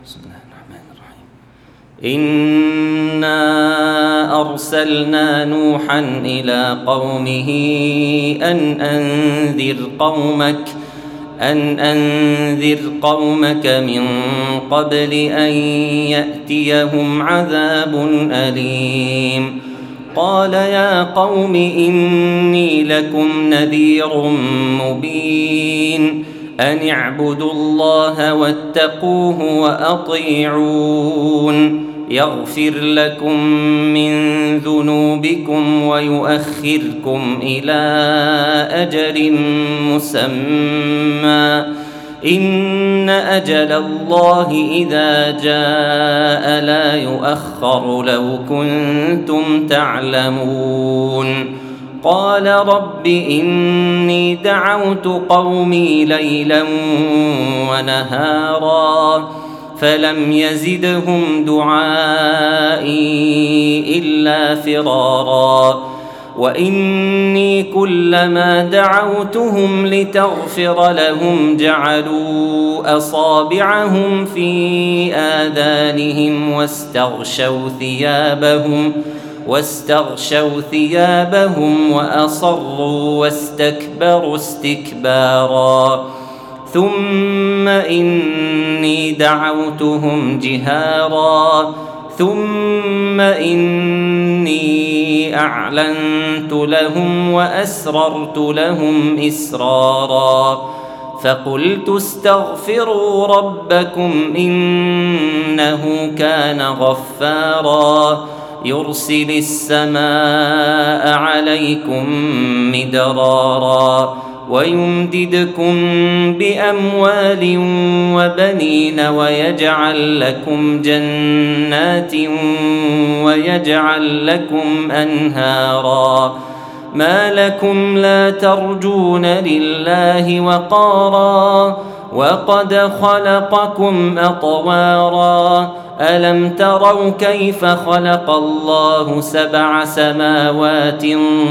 بسم الله الرحمن الرحيم. إنا أرسلنا نوحا إلى قومه أن أنذر قومك من قبل أن يأتيهم عذاب أليم. قال يا قوم إني لكم نذير مبين أن اعبدوا الله واتقوه وأطيعون يغفر لكم من ذنوبكم ويؤخركم إلى أجل مسمى إن أجل الله إذا جاء لا يؤخر لو كنتم تعلمون. قال رب إني دعوت قومي ليلا ونهارا فلم يزدهم دعائي إلا فرارا وإني كلما دعوتهم لتغفر لهم جعلوا أصابعهم في آذانهم واستغشوا ثيابهم وأصروا واستكبروا استكبارا ثم إني دعوتهم جهارا ثم إني أعلنت لهم وأسررت لهم إسرارا فقلت استغفروا ربكم إنه كان غفارا يرسل السماء عليكم مدرارا ويمددكم بأموال وبنين ويجعل لكم جنات ويجعل لكم أنهارا ما لكم لا ترجون لله وقارا وقد خلقكم أطوارا ألم تروا كيف خلق الله 7 سماوات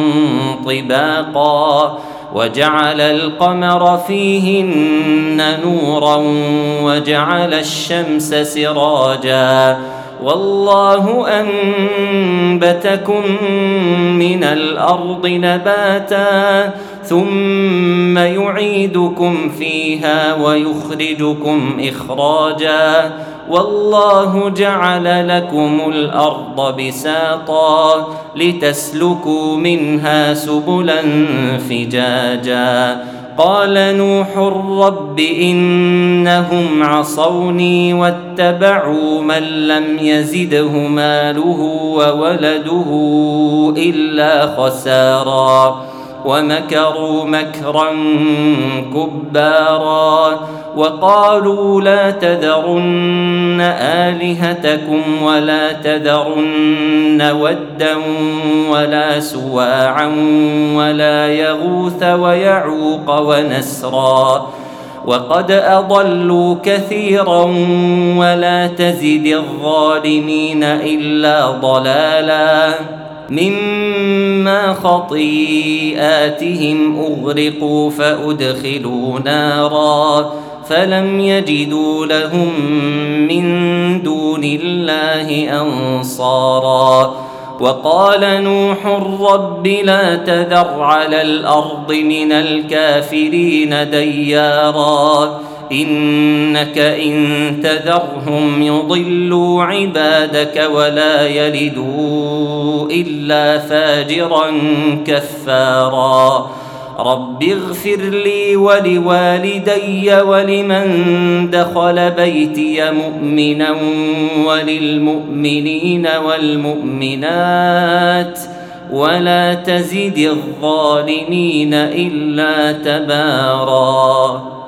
طباقا وجعل القمر فيهن نورا وجعل الشمس سراجا والله أنبتكم من الأرض نباتا ثم يعيدكم فيها ويخرجكم إخراجا والله جعل لكم الأرض بساطا لتسلكوا منها سبلا فجاجا قال نوح رب إنهم عصوني واتبعوا من لم يزده ماله وولده إلا خسارا ومكروا مكرا كبارا وقالوا لا تذرن آلهتكم ولا تذرن ودا ولا سواعا ولا يغوث ويعوق ونسرا وقد أضلوا كثيرا ولا تزد الظالمين إلا ضلالا مما خطيئاتهم أغرقوا فأدخلوا نارا فلم يجدوا لهم من دون الله أنصارا وقال نوح رب لا تذر على الأرض من الكافرين ديارا إنك إن تذرهم يضلوا عبادك ولا يلدوا إلا فاجرا كفارا رب اغفر لي ولوالدي ولمن دخل بيتي مؤمنا وللمؤمنين والمؤمنات ولا تزد الظالمين إلا تبارا.